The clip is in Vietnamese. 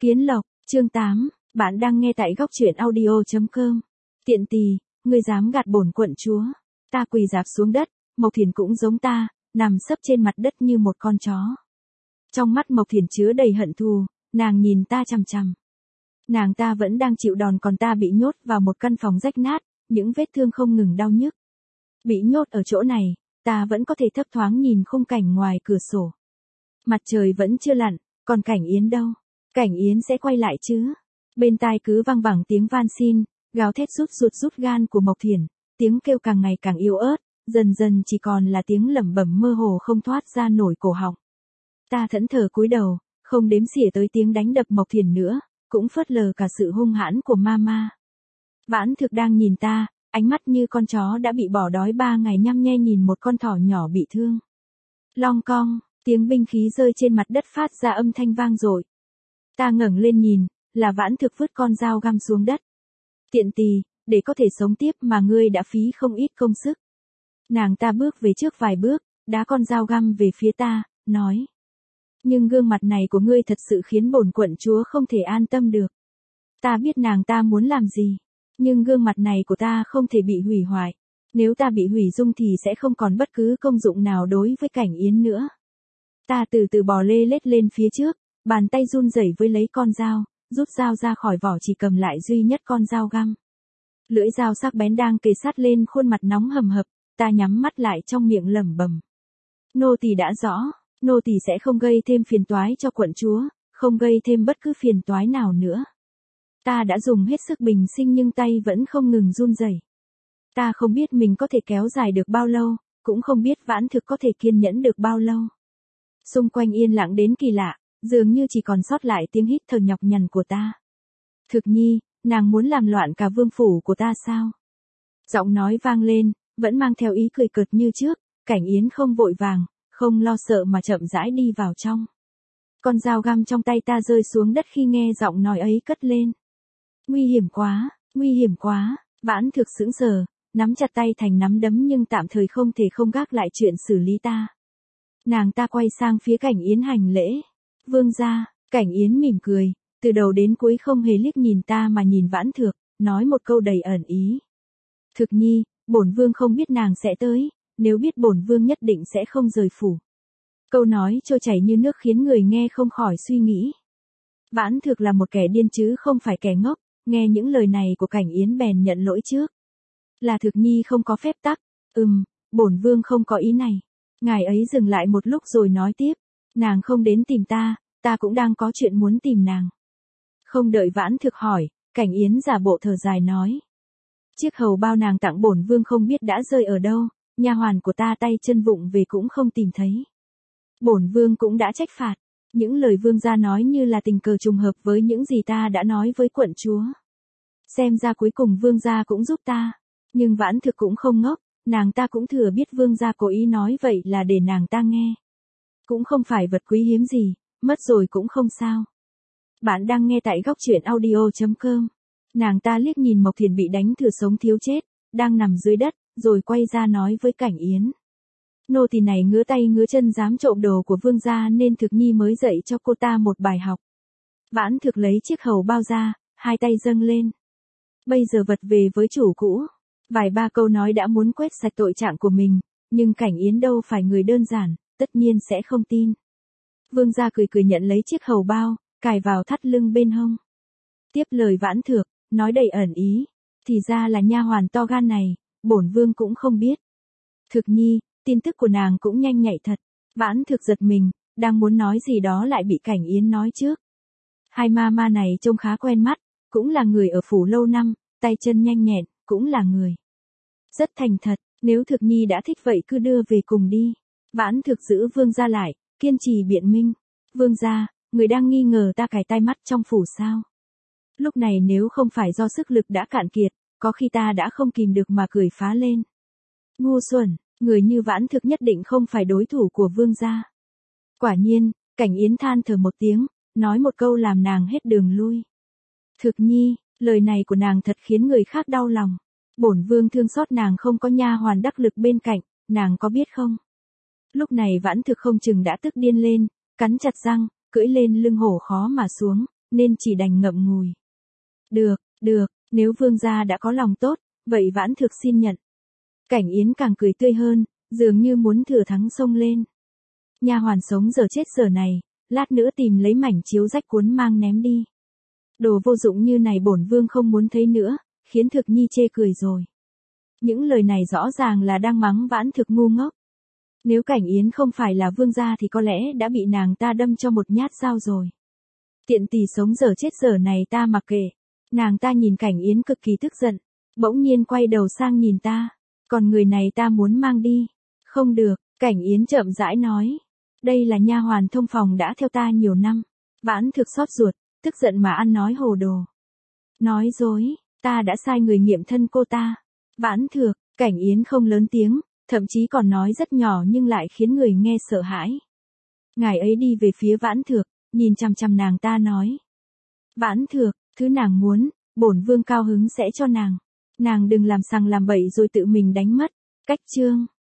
Kiến Lộc, chương 8, bạn đang nghe tại góc truyện audio.com. Tiện tỳ, ngươi dám gạt bổn quận chúa. Ta quỳ rạp xuống đất, Mộc Thiền cũng giống ta, nằm sấp trên mặt đất như một con chó. Trong mắt Mộc Thiền chứa đầy hận thù, nàng nhìn ta chằm chằm. Nàng ta vẫn đang chịu đòn còn ta bị nhốt vào một căn phòng rách nát, những vết thương không ngừng đau nhức. Bị nhốt ở chỗ này, ta vẫn có thể thấp thoáng nhìn khung cảnh ngoài cửa sổ. Mặt trời vẫn chưa lặn, còn Cảnh Yến đâu? Cảnh Yến sẽ quay lại chứ? Bên tai cứ vang vẳng tiếng van xin, gào thét rút gan của Mộc Thiền, tiếng kêu càng ngày càng yếu ớt, dần dần chỉ còn là tiếng lẩm bẩm mơ hồ không thoát ra nổi cổ họng. Ta thẫn thờ cúi đầu, không đếm xỉa tới tiếng đánh đập Mộc Thiền nữa, cũng phớt lờ cả sự hung hãn của Mama. Vãn Thực đang nhìn ta, ánh mắt như con chó đã bị bỏ đói 3 ngày nhăm nhe nhìn một con thỏ nhỏ bị thương. Long cong, tiếng binh khí rơi trên mặt đất phát ra âm thanh vang dội. Ta ngẩng lên nhìn, là Vãn Thực vứt con dao găm xuống đất. Tiện tỳ, để có thể sống tiếp mà ngươi đã phí không ít công sức. Nàng ta bước về trước vài bước, đá con dao găm về phía ta, nói. Nhưng gương mặt này của ngươi thật sự khiến bổn quận chúa không thể an tâm được. Ta biết nàng ta muốn làm gì, nhưng gương mặt này của ta không thể bị hủy hoại. Nếu ta bị hủy dung thì sẽ không còn bất cứ công dụng nào đối với Cảnh Yến nữa. Ta từ từ bò lê lết lên phía trước, bàn tay run rẩy với lấy con dao, rút dao ra khỏi vỏ chỉ cầm lại duy nhất con dao găm. Lưỡi dao sắc bén đang kề sát lên khuôn mặt nóng hầm hập, ta nhắm mắt lại trong miệng lẩm bẩm. Nô tỳ đã rõ, nô tỳ sẽ không gây thêm phiền toái cho quận chúa, không gây thêm bất cứ phiền toái nào nữa. Ta đã dùng hết sức bình sinh nhưng tay vẫn không ngừng run rẩy. Ta không biết mình có thể kéo dài được bao lâu, cũng không biết Vãn Thực có thể kiên nhẫn được bao lâu. Xung quanh yên lặng đến kỳ lạ, dường như chỉ còn sót lại tiếng hít thở nhọc nhằn của ta. Thực Nhi, nàng muốn làm loạn cả vương phủ của ta sao? Giọng nói vang lên, vẫn mang theo ý cười cợt như trước, Cảnh Yến không vội vàng, không lo sợ mà chậm rãi đi vào trong. Con dao găm trong tay ta rơi xuống đất khi nghe giọng nói ấy cất lên. Nguy hiểm quá, Vãn Thực sững sờ, nắm chặt tay thành nắm đấm nhưng tạm thời không thể không gác lại chuyện xử lý ta. Nàng ta quay sang phía Cảnh Yến hành lễ. Vương gia, Cảnh Yến mỉm cười, từ đầu đến cuối không hề liếc nhìn ta mà nhìn Vãn Thực, nói một câu đầy ẩn ý. Thực Nhi, bổn vương không biết nàng sẽ tới, nếu biết bổn vương nhất định sẽ không rời phủ. Câu nói trôi chảy như nước khiến người nghe không khỏi suy nghĩ. Vãn Thực là một kẻ điên chứ không phải kẻ ngốc, nghe những lời này của Cảnh Yến bèn nhận lỗi trước. Là Thực Nhi không có phép tắc, bổn vương không có ý này. Ngài ấy dừng lại một lúc rồi nói tiếp, nàng không đến tìm ta, ta cũng đang có chuyện muốn tìm nàng. Không đợi Vãn Thực hỏi, Cảnh Yến giả bộ thở dài nói. Chiếc hầu bao nàng tặng bổn vương không biết đã rơi ở đâu, nha hoàn của ta tay chân vụng về cũng không tìm thấy. Bổn vương cũng đã trách phạt, những lời vương gia nói như là tình cờ trùng hợp với những gì ta đã nói với quận chúa. Xem ra cuối cùng vương gia cũng giúp ta, nhưng Vãn Thực cũng không ngốc, nàng ta cũng thừa biết vương gia cố ý nói vậy là để nàng ta nghe. Cũng không phải vật quý hiếm gì, mất rồi cũng không sao. Bạn đang nghe tại góc truyện audio.com. Nàng ta liếc nhìn Mộc Thiền bị đánh thừa sống thiếu chết, đang nằm dưới đất, rồi quay ra nói với Cảnh Yến. Nô tỳ này ngứa tay ngứa chân dám trộm đồ của vương gia nên Thực Nhi mới dạy cho cô ta một bài học. Vãn Thực lấy chiếc hầu bao ra, hai tay dâng lên. Bây giờ vật về với chủ cũ. Vài ba câu nói đã muốn quét sạch tội trạng của mình, nhưng Cảnh Yến đâu phải người đơn giản, tất nhiên sẽ không tin. Vương gia cười cười nhận lấy chiếc hầu bao, cài vào thắt lưng bên hông. Tiếp lời Vãn Thực, nói đầy ẩn ý, thì ra là nha hoàn to gan này, bổn vương cũng không biết. Thực Nhi, tin tức của nàng cũng nhanh nhạy thật. Vãn Thực giật mình, đang muốn nói gì đó lại bị Cảnh Yến nói trước. Hai ma này trông khá quen mắt, cũng là người ở phủ lâu năm, tay chân nhanh nhẹn, cũng là người rất thành thật, nếu Thực Nhi đã thích vậy cứ đưa về cùng đi. Vãn Thực giữ vương gia lại, kiên trì biện minh. Vương gia, người đang nghi ngờ ta cài tai mắt trong phủ sao? Lúc này nếu không phải do sức lực đã cạn kiệt, có khi ta đã không kìm được mà cười phá lên. Ngu xuẩn, người như Vãn Thực nhất định không phải đối thủ của vương gia. Quả nhiên, Cảnh Yến than thở một tiếng, nói một câu làm nàng hết đường lui. Thực Nhi, lời này của nàng thật khiến người khác đau lòng. Bổn vương thương xót nàng không có nha hoàn đắc lực bên cạnh, nàng có biết không? Lúc này Vãn Thực không chừng đã tức điên lên, cắn chặt răng, cưỡi lên lưng hổ khó mà xuống, nên chỉ đành ngậm ngùi. Được, nếu vương gia đã có lòng tốt, vậy Vãn Thực xin nhận. Cảnh Yến càng cười tươi hơn, dường như muốn thừa thắng xông lên. Nha hoàn sống giờ chết giờ này, lát nữa tìm lấy mảnh chiếu rách cuốn mang ném đi. Đồ vô dụng như này bổn vương không muốn thấy nữa, khiến Thực Nhi chê cười rồi. Những lời này rõ ràng là đang mắng Vãn Thực ngu ngốc. Nếu Cảnh Yến không phải là vương gia thì có lẽ đã bị nàng ta đâm cho một nhát dao rồi. Tiện tỷ sống giờ chết giờ này ta mặc kệ. Nàng ta nhìn Cảnh Yến cực kỳ tức giận, bỗng nhiên quay đầu sang nhìn ta. Còn người này ta muốn mang đi. Không được, Cảnh Yến chậm rãi nói. Đây là nha hoàn thông phòng đã theo ta nhiều năm. Vãn Thực xót ruột, tức giận mà ăn nói hồ đồ. Nói dối, ta đã sai người nghiệm thân cô ta. Vãn Thực, Cảnh Yến không lớn tiếng, thậm chí còn nói rất nhỏ nhưng lại khiến người nghe sợ hãi. Ngài ấy đi về phía Vãn Thực, nhìn chằm chằm nàng ta nói. Vãn Thực, thứ nàng muốn, bổn vương cao hứng sẽ cho nàng. Nàng đừng làm sằng làm bậy rồi tự mình đánh mất. Cách chương